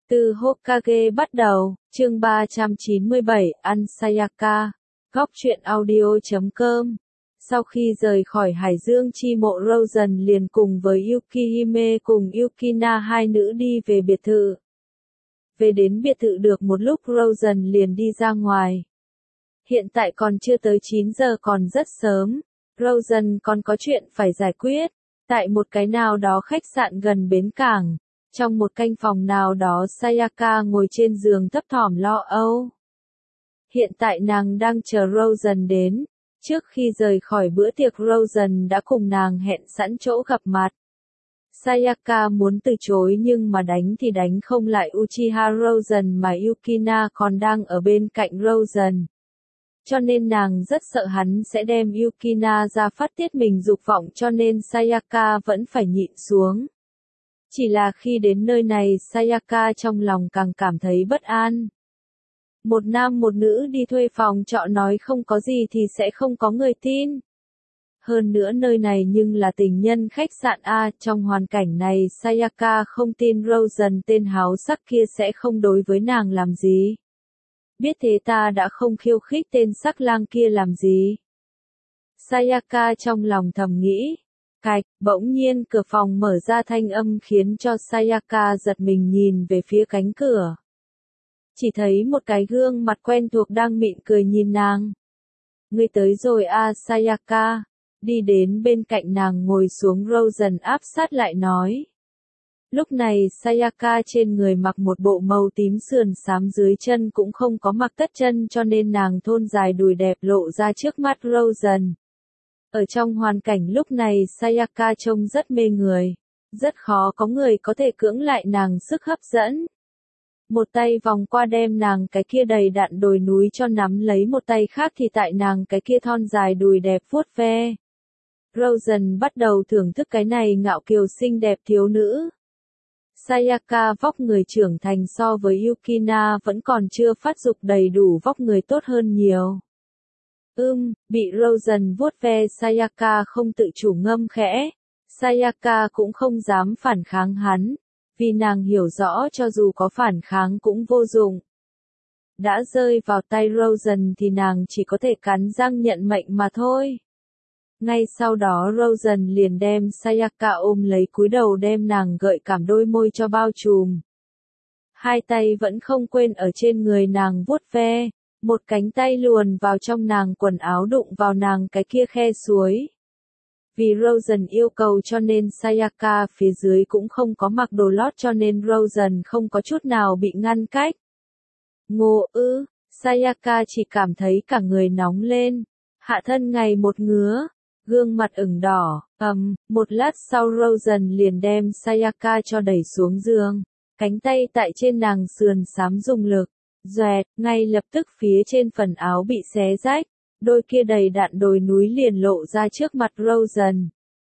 Từ Hokage bắt đầu, chương 397, ăn Sayaka, góc truyện audio.com. Sau khi rời khỏi Hải Dương chi mộ, Rosen liền cùng với Yukihime cùng Yukina hai nữ đi về biệt thự. Về đến biệt thự được một lúc, Rosen liền đi ra ngoài. Hiện tại còn chưa tới 9 giờ, còn rất sớm. Rosen còn có chuyện phải giải quyết. Tại một cái nào đó khách sạn gần bến cảng, trong một căn phòng nào đó, Sayaka ngồi trên giường thấp thỏm lo âu. Hiện tại nàng đang chờ Rosen đến. Trước khi rời khỏi bữa tiệc, Rosen đã cùng nàng hẹn sẵn chỗ gặp mặt. Sayaka muốn từ chối nhưng mà đánh thì đánh không lại Uchiha Rosen, mà Yukina còn đang ở bên cạnh Rosen. Cho nên nàng rất sợ hắn sẽ đem Yukina ra phát tiết mình dục vọng, cho nên Sayaka vẫn phải nhịn xuống. Chỉ là khi đến nơi này, Sayaka trong lòng càng cảm thấy bất an. Một nam một nữ đi thuê phòng trọ nói không có gì thì sẽ không có người tin. Hơn nữa nơi này nhưng là tình nhân khách sạn A, trong hoàn cảnh này Sayaka không tin Rosen tên háo sắc kia sẽ không đối với nàng làm gì. Biết thế ta đã không khiêu khích tên sắc lang kia làm gì. Sayaka trong lòng thầm nghĩ. Cạch, bỗng nhiên cửa phòng mở ra, thanh âm khiến cho Sayaka giật mình nhìn về phía cánh cửa. Chỉ thấy một cái gương mặt quen thuộc đang mỉm cười nhìn nàng. Ngươi tới rồi à, Sayaka. Đi đến bên cạnh nàng ngồi xuống, Rosen áp sát lại nói. Lúc này Sayaka trên người mặc một bộ màu tím sườn xám, dưới chân cũng không có mặc tất chân, cho nên nàng thon dài đùi đẹp lộ ra trước mắt Rosen. Ở trong hoàn cảnh lúc này Sayaka trông rất mê người. Rất khó có người có thể cưỡng lại nàng sức hấp dẫn. Một tay vòng qua đem nàng cái kia đầy đặn đồi núi cho nắm lấy, một tay khác thì tại nàng cái kia thon dài đùi đẹp vuốt ve. Rosen bắt đầu thưởng thức cái này ngạo kiều xinh đẹp thiếu nữ. Sayaka vóc người trưởng thành so với Yukina vẫn còn chưa phát dục đầy đủ, vóc người tốt hơn nhiều. Bị Rosen vuốt ve, Sayaka không tự chủ ngâm khẽ. Sayaka cũng không dám phản kháng hắn, vì nàng hiểu rõ cho dù có phản kháng cũng vô dụng. Đã rơi vào tay Rosen thì nàng chỉ có thể cắn răng nhận mệnh mà thôi. Ngay sau đó Rosen liền đem Sayaka ôm lấy, cúi đầu đem nàng gợi cảm đôi môi cho bao trùm. Hai tay vẫn không quên ở trên người nàng vuốt ve, một cánh tay luồn vào trong nàng quần áo, đụng vào nàng cái kia khe suối. Vì Rosen yêu cầu cho nên Sayaka phía dưới cũng không có mặc đồ lót, cho nên Rosen không có chút nào bị ngăn cách. Ngô ư, Sayaka chỉ cảm thấy cả người nóng lên, hạ thân ngày một ngứa, gương mặt ửng đỏ. Một lát sau Rosen liền đem Sayaka cho đẩy xuống giường, cánh tay tại trên nàng sườn xám dùng lực, doẹt, ngay lập tức phía trên phần áo bị xé rách. Đôi kia đầy đặn đồi núi liền lộ ra trước mặt Rosen.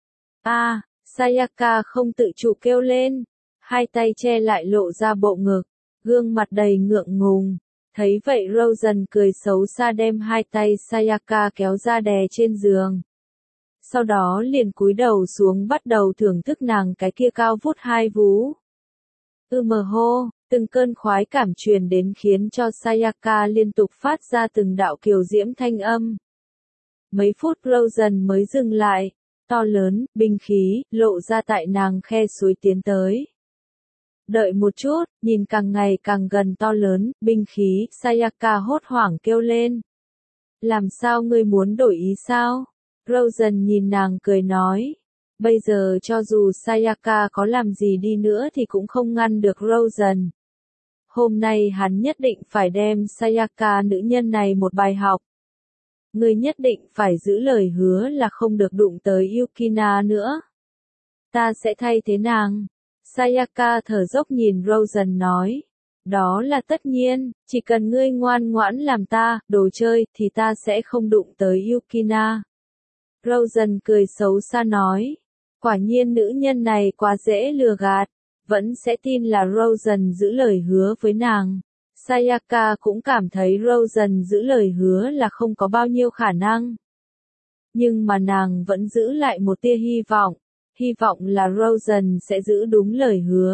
Sayaka không tự chủ kêu lên, hai tay che lại lộ ra bộ ngực, gương mặt đầy ngượng ngùng. Thấy vậy Rosen cười xấu xa đem hai tay Sayaka kéo ra đè trên giường. Sau đó liền cúi đầu xuống bắt đầu thưởng thức nàng cái kia cao vút hai vú. Hô, từng cơn khoái cảm truyền đến khiến cho Sayaka liên tục phát ra từng đạo kiều diễm thanh âm. Mấy phút Rosen mới dừng lại, to lớn, binh khí, lộ ra tại nàng khe suối tiến tới. Đợi một chút, nhìn càng ngày càng gần to lớn, binh khí, Sayaka hốt hoảng kêu lên. Làm sao ngươi muốn đổi ý sao? Rosen nhìn nàng cười nói. Bây giờ cho dù Sayaka có làm gì đi nữa thì cũng không ngăn được Rosen. Hôm nay hắn nhất định phải đem Sayaka nữ nhân này một bài học. Ngươi nhất định phải giữ lời hứa là không được đụng tới Yukina nữa. Ta sẽ thay thế nàng. Sayaka thở dốc nhìn Rosen nói. Đó là tất nhiên, chỉ cần ngươi ngoan ngoãn làm ta, đồ chơi, thì ta sẽ không đụng tới Yukina. Rosen cười xấu xa nói. Quả nhiên nữ nhân này quá dễ lừa gạt, vẫn sẽ tin là Rosen giữ lời hứa với nàng. Sayaka cũng cảm thấy Rosen giữ lời hứa là không có bao nhiêu khả năng. Nhưng mà nàng vẫn giữ lại một tia hy vọng là Rosen sẽ giữ đúng lời hứa.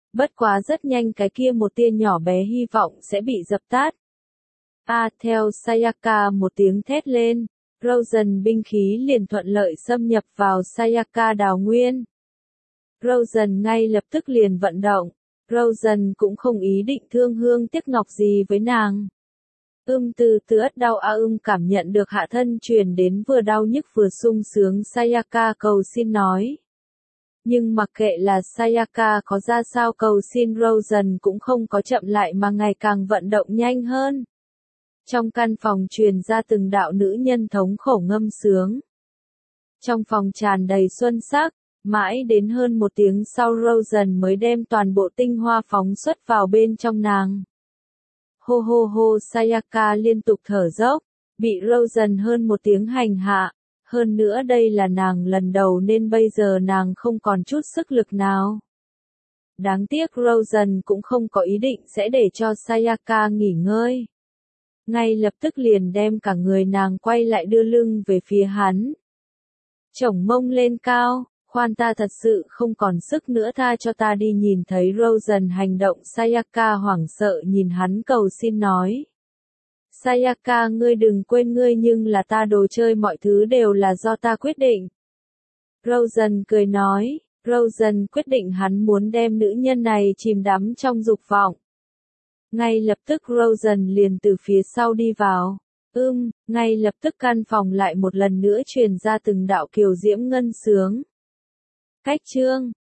Bất quá rất nhanh cái kia một tia nhỏ bé hy vọng sẽ bị dập tắt. Theo Sayaka một tiếng thét lên, Rosen binh khí liền thuận lợi xâm nhập vào Sayaka đào nguyên. Rosen ngay lập tức liền vận động. Rosen cũng không ý định thương hương tiếc ngọc gì với nàng. Từ từ ất đau cảm nhận được hạ thân truyền đến vừa đau nhức vừa sung sướng, Sayaka cầu xin nói. Nhưng mặc kệ là Sayaka có ra sao cầu xin, Rosen cũng không có chậm lại mà ngày càng vận động nhanh hơn. Trong căn phòng truyền ra từng đạo nữ nhân thống khổ ngâm sướng. Trong phòng tràn đầy xuân sắc, mãi đến hơn một tiếng sau Rosen mới đem toàn bộ tinh hoa phóng xuất vào bên trong nàng. Hô hô hô, Sayaka liên tục thở dốc, bị Rosen hơn một tiếng hành hạ. Hơn nữa đây là nàng lần đầu nên bây giờ nàng không còn chút sức lực nào. Đáng tiếc Rosen cũng không có ý định sẽ để cho Sayaka nghỉ ngơi. Ngay lập tức liền đem cả người nàng quay lại đưa lưng về phía hắn. Chổng mông lên cao, khoan ta thật sự không còn sức nữa, tha cho ta đi. Nhìn thấy Rosen hành động, Sayaka hoảng sợ nhìn hắn cầu xin nói. Sayaka, ngươi đừng quên ngươi nhưng là ta đồ chơi, mọi thứ đều là do ta quyết định. Rosen cười nói, Rosen quyết định hắn muốn đem nữ nhân này chìm đắm trong dục vọng. Ngay lập tức Rosen liền từ phía sau đi vào. Ngay lập tức căn phòng lại một lần nữa truyền ra từng đạo kiều diễm ngân sướng. Cách chương